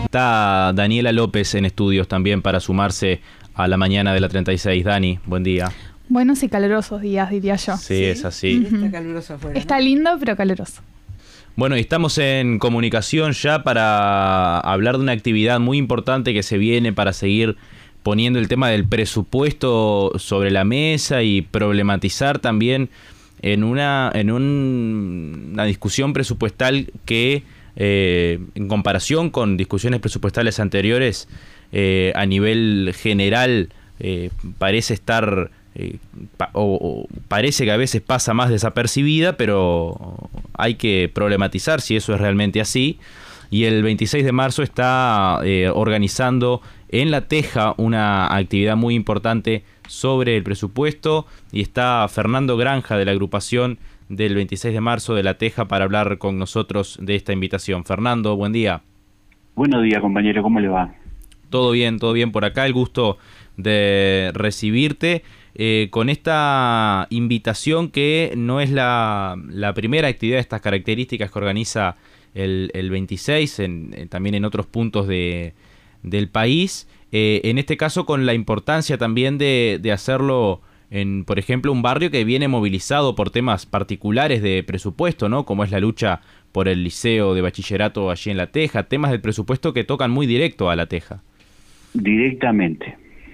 Está Daniela López en estudios también para sumarse a la mañana de la 36. Dani, buen día. Buenos y calurosos días, diría yo. Sí, es así. Está caluroso afuera, Está ¿no? lindo, pero caluroso. Bueno, y estamos en comunicación ya para hablar de una actividad muy importante que se viene para seguir poniendo el tema del presupuesto sobre la mesa y problematizar también en una discusión presupuestal que, en comparación con discusiones presupuestales anteriores, a nivel general parece estar... parece que a veces pasa más desapercibida, pero hay que problematizar si eso es realmente así. Y el 26 de marzo está organizando en La Teja una actividad muy importante sobre el presupuesto, y está Fernando Granja de la agrupación del 26 de marzo de La Teja para hablar con nosotros de esta invitación. Fernando, buen día. Buenos días, compañero, ¿cómo le va? Todo bien por acá. El gusto de recibirte con esta invitación, que no es la primera actividad de estas características que organiza el 26, también en otros puntos del país. En este caso, con la importancia también de hacerlo en, por ejemplo, un barrio que viene movilizado por temas particulares de presupuesto, ¿no? Como es la lucha por el liceo de bachillerato allí en La Teja, temas del presupuesto que tocan muy directo a La Teja. Directamente.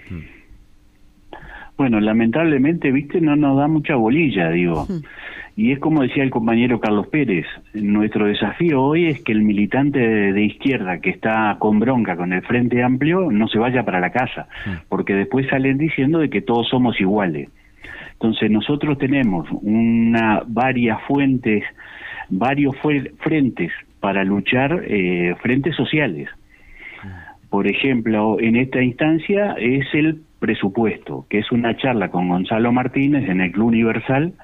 Bueno, lamentablemente, viste, no nos da mucha bolilla, digo. Y es como decía el compañero Carlos Pérez, nuestro desafío hoy es que el militante de izquierda que está con bronca con el Frente Amplio no se vaya para la casa, porque después salen diciendo de que todos somos iguales. Entonces nosotros tenemos varios frentes para luchar, frentes sociales. Por ejemplo, en esta instancia es el presupuesto, que es una charla con Gonzalo Martínez en el Club Universal,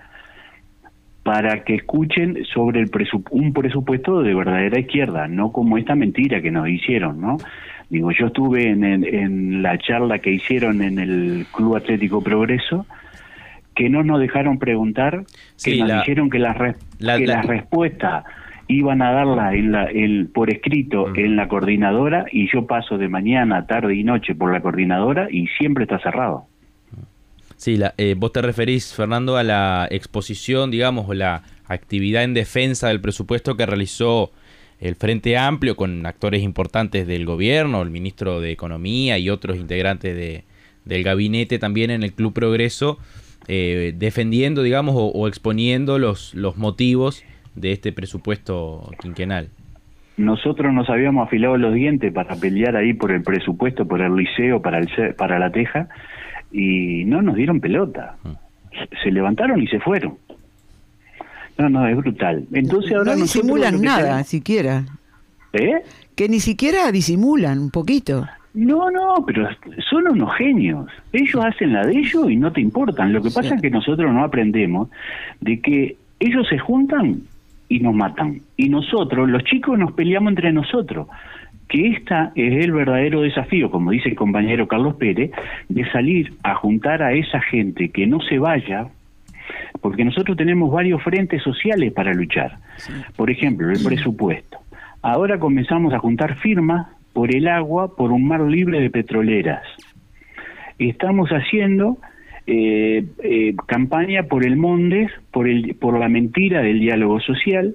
para que escuchen sobre un presupuesto de verdadera izquierda, no como esta mentira que nos hicieron, ¿no? Digo, yo estuve en la charla que hicieron en el Club Atlético Progreso, que no nos dejaron preguntar, que nos dijeron que las respuestas iban a darla por escrito en la coordinadora, y yo paso de mañana, tarde y noche por la coordinadora y siempre está cerrado. Sí, vos te referís, Fernando, a la exposición, digamos, o la actividad en defensa del presupuesto que realizó el Frente Amplio con actores importantes del gobierno, el ministro de Economía y otros integrantes del gabinete también en el Club Progreso, defendiendo, digamos, o exponiendo los motivos de este presupuesto quinquenal. Nosotros nos habíamos afilado los dientes para pelear ahí por el presupuesto, por el liceo, para La Teja, y no nos dieron pelota. Se levantaron y se fueron. No, es brutal. Entonces ahora no disimulan nada, siquiera. Que ni siquiera disimulan un poquito. No, pero son unos genios. Ellos hacen la de ellos y no te importan. Lo que pasa es que nosotros no aprendemos de que ellos se juntan y nos matan. Y nosotros, los chicos, nos peleamos entre nosotros. Que esta es el verdadero desafío, como dice el compañero Carlos Pérez, de salir a juntar a esa gente que no se vaya, porque nosotros tenemos varios frentes sociales para luchar. Por ejemplo, el presupuesto. Ahora comenzamos a juntar firmas por el agua, por un mar libre de petroleras. Estamos haciendo campaña por el Mondes, por la mentira del diálogo social,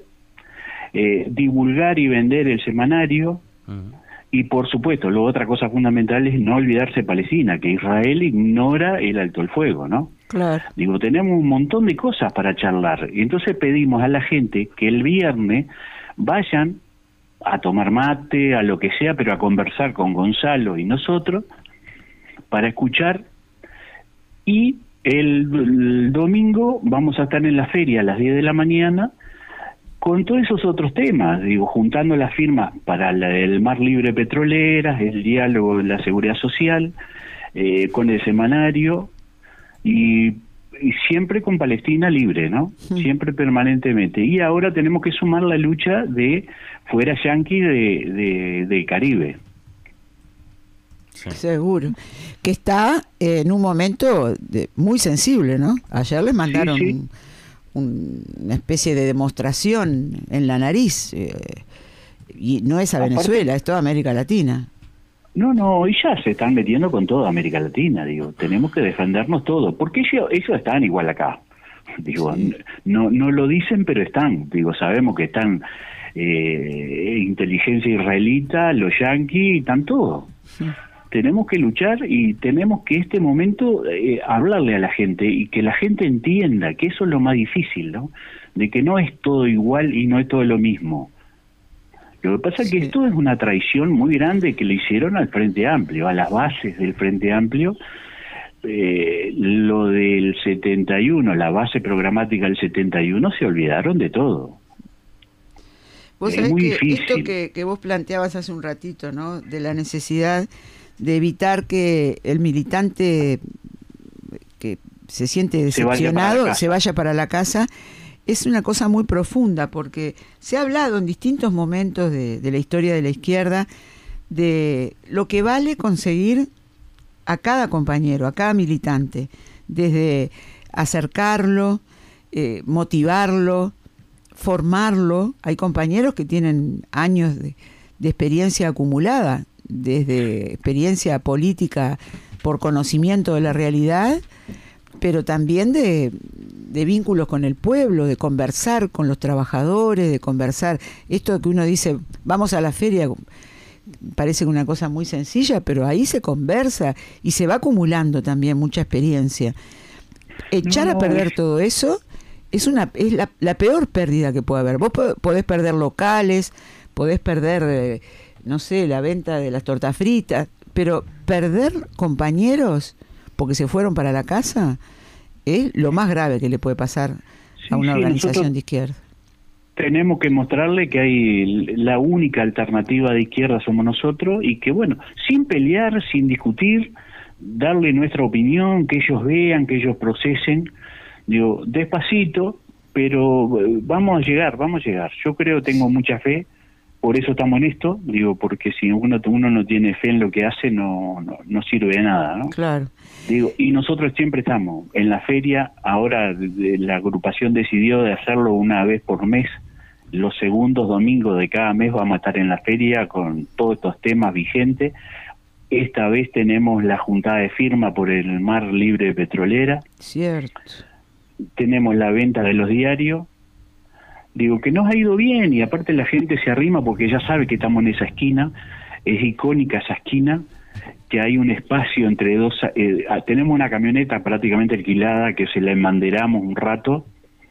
divulgar y vender el semanario. Y por supuesto, otra cosa fundamental es no olvidarse Palestina, que Israel ignora el alto el fuego, ¿no? Claro. Digo, tenemos un montón de cosas para charlar. Y entonces pedimos a la gente que el viernes vayan a tomar mate, a lo que sea, pero a conversar con Gonzalo y nosotros, para escuchar. Y el domingo vamos a estar en la feria a las 10 de la mañana, con todos esos otros temas, digo, juntando las firmas para el mar libre petroleras, el diálogo de la seguridad social, con el semanario, y siempre con Palestina libre, ¿no? Siempre permanentemente. Y ahora tenemos que sumar la lucha de fuera yanqui de Caribe. Sí. Seguro. Que está en un momento muy sensible, ¿no? Ayer les mandaron... una especie de demostración en la nariz Y no es a Aparte, Venezuela, es toda América Latina. No, y ya se están metiendo con toda América Latina, digo, tenemos que defendernos todo, porque ellos están igual acá, digo, Sí. no lo dicen, pero están, digo, sabemos que están inteligencia israelita, los yanquis, están todos. Sí. Tenemos que luchar y tenemos que este momento hablarle a la gente y que la gente entienda que eso es lo más difícil, ¿no? De que no es todo igual y no es todo lo mismo. Lo que pasa es que Sí. esto es una traición muy grande que le hicieron al Frente Amplio, a las bases del Frente Amplio. Lo del 71, la base programática del 71, se olvidaron de todo. Vos Es sabés muy que difícil. esto que vos planteabas hace un ratito, ¿no? De la necesidad de evitar que el militante que se siente Se vaya para la decepcionado casa. se vaya para la casa, es una cosa muy profunda, porque se ha hablado en distintos momentos de la historia de la izquierda de lo que vale conseguir a cada compañero, a cada militante, desde acercarlo, motivarlo, formarlo. Hay compañeros que tienen años de experiencia acumulada, desde experiencia política por conocimiento de la realidad, pero también de vínculos con el pueblo, de conversar con los trabajadores, de conversar. Esto que uno dice, vamos a la feria, parece una cosa muy sencilla, pero ahí se conversa y se va acumulando también mucha experiencia. Echar a perder todo eso es la peor pérdida que puede haber. Vos podés perder locales, podés perder, no sé, la venta de las tortas fritas, pero perder compañeros porque se fueron para la casa es lo más grave que le puede pasar a una organización de izquierda. Tenemos que mostrarle que hay la única alternativa de izquierda somos nosotros y que, bueno, sin pelear, sin discutir, darle nuestra opinión, que ellos vean, que ellos procesen, digo, despacito, pero vamos a llegar. Yo creo, tengo mucha fe, por eso estamos en esto, digo, porque si uno no tiene fe en lo que hace, no sirve de nada, ¿no? Claro. Digo, y nosotros siempre estamos en la feria. Ahora la agrupación decidió de hacerlo una vez por mes. Los segundos domingos de cada mes vamos a estar en la feria con todos estos temas vigentes. Esta vez tenemos la juntada de firma por el Mar Libre Petrolera. Cierto. Tenemos la venta de los diarios. Digo, que nos ha ido bien y aparte la gente se arrima porque ya sabe que estamos en esa esquina. Es icónica esa esquina, que hay un espacio entre dos. Tenemos una camioneta prácticamente alquilada que se la enbanderamos un rato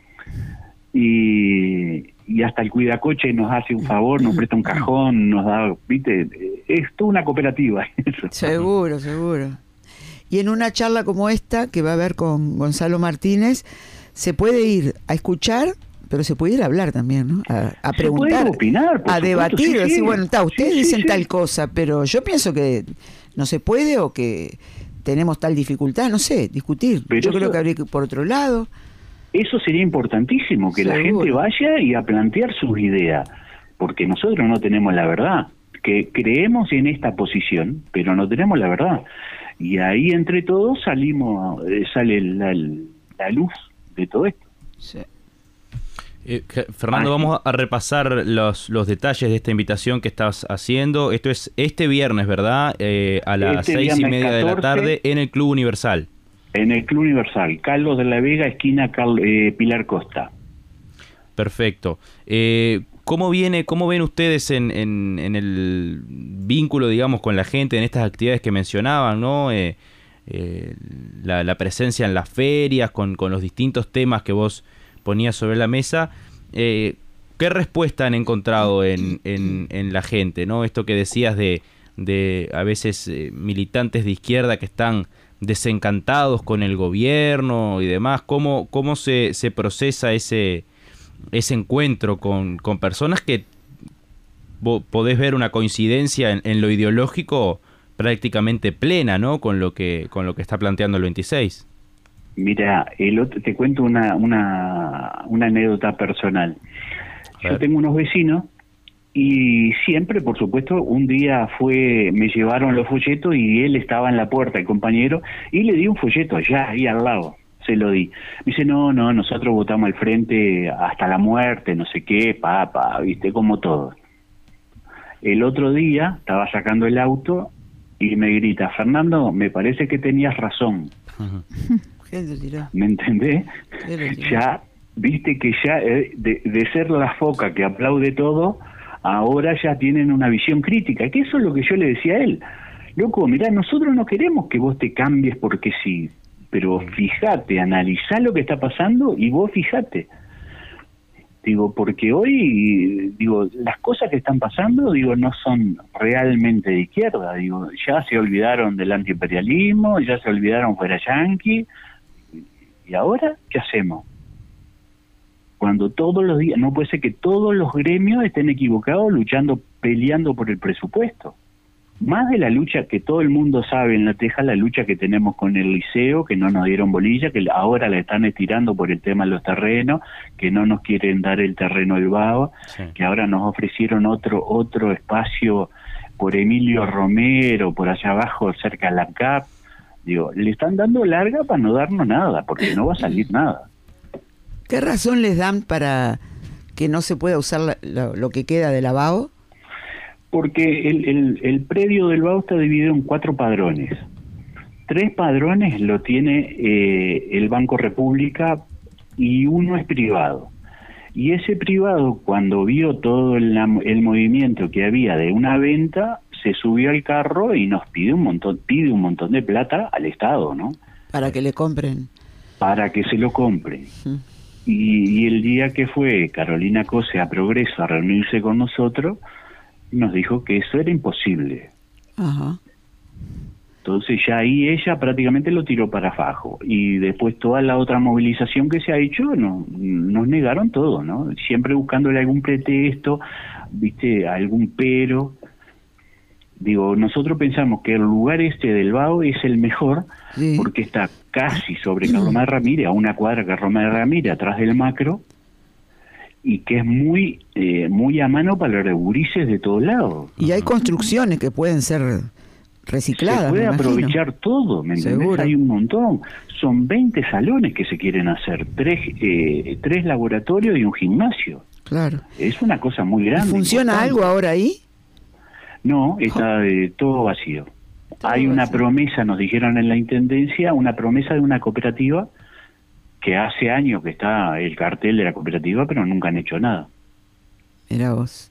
y hasta el cuidacoche nos hace un favor, nos presta un cajón, nos da, viste, es toda una cooperativa eso. Seguro. Y en una charla como esta que va a haber con Gonzalo Martínez, se puede ir a escuchar, pero se puede ir a hablar también, ¿no? A preguntar, puede opinar, por a supuesto, debatir, sí, decir, sí. bueno, ustedes Sí, dicen sí. tal cosa, pero yo pienso que no se puede o que tenemos tal dificultad, no sé, discutir. Pero yo creo eso- que habría que ir por otro lado. Eso sería importantísimo, que la Seguro. gente vaya y a plantear sus ideas, porque nosotros no tenemos la verdad, que creemos en esta posición, pero no tenemos la verdad. Y ahí entre todos sale la luz de todo esto. Sí. Fernando, Ah, sí. vamos a repasar los detalles de esta invitación que estás haciendo. Esto es este viernes, ¿verdad? A las Este 6:30 viernes de la 14. tarde en el Club Universal. En el Club Universal, Carlos de la Vega, esquina Pilar Costa. Perfecto. ¿Cómo ven ustedes en el vínculo, digamos, con la gente en estas actividades que mencionaban, ¿no? La presencia en las ferias, con los distintos temas que vos ponías sobre la mesa. ¿Qué respuesta han encontrado en la gente, ¿no? Esto que decías de a veces militantes de izquierda que están desencantados con el gobierno y demás. ¿Cómo se procesa ese encuentro con personas que vos podés ver una coincidencia en lo ideológico prácticamente plena, ¿no? con lo que está planteando el 26? Mira, te cuento una anécdota personal. Yo tengo unos vecinos y siempre, por supuesto, un día me llevaron los folletos y él estaba en la puerta, el compañero, y le di un folleto allá, ahí al lado, se lo di. Me dice, no, nosotros votamos al frente hasta la muerte, no sé qué, viste, como todo. El otro día estaba sacando el auto y me grita, Fernando, me parece que tenías razón. ¿Qué te tiró? ¿Me entendés? ¿Qué le tiró? Ya, viste que ya de ser la foca que aplaude todo, ahora ya tienen una visión crítica, que eso es lo que yo le decía a él. Loco, mirá, nosotros no queremos que vos te cambies porque sí, pero fíjate, analizá lo que está pasando y vos fíjate. Digo, porque hoy, digo, las cosas que están pasando, digo, no son realmente de izquierda. Digo, ya se olvidaron del antiimperialismo, ya se olvidaron fuera yanqui. ¿Y ahora qué hacemos? Cuando todos los días, no puede ser que todos los gremios estén equivocados luchando, peleando por el presupuesto. Más de la lucha que todo el mundo sabe en La Teja, la lucha que tenemos con el liceo, que no nos dieron bolilla, que ahora la están estirando por el tema de los terrenos, que no nos quieren dar el terreno del Bao, sí, que ahora nos ofrecieron otro espacio por Emilio Romero, por allá abajo, cerca de la CAP. Digo, le están dando larga para no darnos nada, porque no va a salir nada. ¿Qué razón les dan para que no se pueda usar lo que queda de la Bao? Porque el predio del Bao está dividido en 4 padrones. 3 padrones lo tiene el Banco República y 1 es privado. Y ese privado, cuando vio todo el movimiento que había de una venta, se subió al carro y nos pide un montón de plata al Estado, ¿no? Para que le compren. Para que se lo compren. Y el día que fue Carolina Cose a Progreso a reunirse con nosotros, nos dijo que eso era imposible. Ajá. Entonces ya ahí ella prácticamente lo tiró para fajo. Y después toda la otra movilización que se ha hecho, nos negaron todo, ¿no? Siempre buscándole algún pretexto, viste, algún pero. Digo, nosotros pensamos que el lugar este del Bao es el mejor, sí, porque está casi sobre Carlos Ramírez, a una cuadra de Carlos Ramírez, atrás del Macro, y que es muy a mano para los gurises de todos lados. Y hay construcciones que pueden ser recicladas. Se puede aprovechar todo, ¿me entendés? Seguro. Hay un montón. Son 20 salones que se quieren hacer, 3 laboratorios y un gimnasio. Claro. Es una cosa muy grande. ¿Funciona algo ahora ahí? No, está todo vacío. Hay una promesa, nos dijeron en la Intendencia, una promesa de una cooperativa que hace años que está el cartel de la cooperativa, pero nunca han hecho nada. Mirá vos.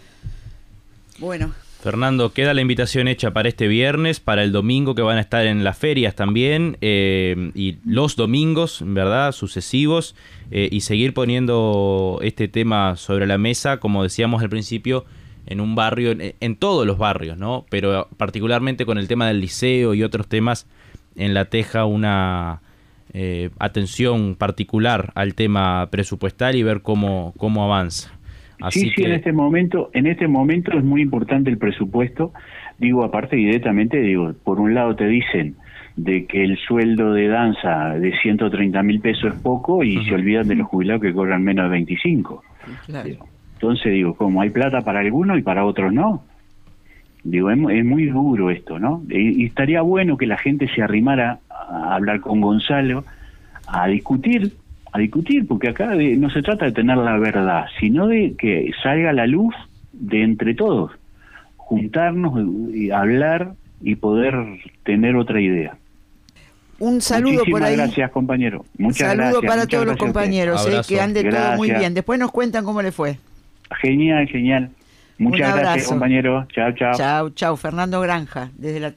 Bueno. Fernando, queda la invitación hecha para este viernes, para el domingo que van a estar en las ferias también, y los domingos, ¿verdad?, sucesivos, y seguir poniendo este tema sobre la mesa, como decíamos al principio, en un barrio, en todos los barrios, ¿no? Pero particularmente con el tema del liceo y otros temas, en La Teja una atención particular al tema presupuestal y ver cómo avanza. Así sí, en este momento es muy importante el presupuesto. Digo, aparte directamente, digo, por un lado te dicen de que el sueldo de danza de 130.000 pesos es poco y se olvidan de los jubilados que cobran menos de 25. Claro. Digo, entonces digo, como hay plata para algunos y para otros no. Digo, es muy duro esto, ¿no? Y estaría bueno que la gente se arrimara a hablar con Gonzalo, a discutir, porque acá no se trata de tener la verdad, sino de que salga a la luz de entre todos, juntarnos y hablar y poder tener otra idea. Un saludo por ahí. Muchísimas gracias, compañero. Muchas gracias. Saludo para todos los compañeros, que ande todo muy bien. Después nos cuentan cómo le fue. Genial. Muchas gracias, compañero. Chao. Chao. Fernando Granja, desde la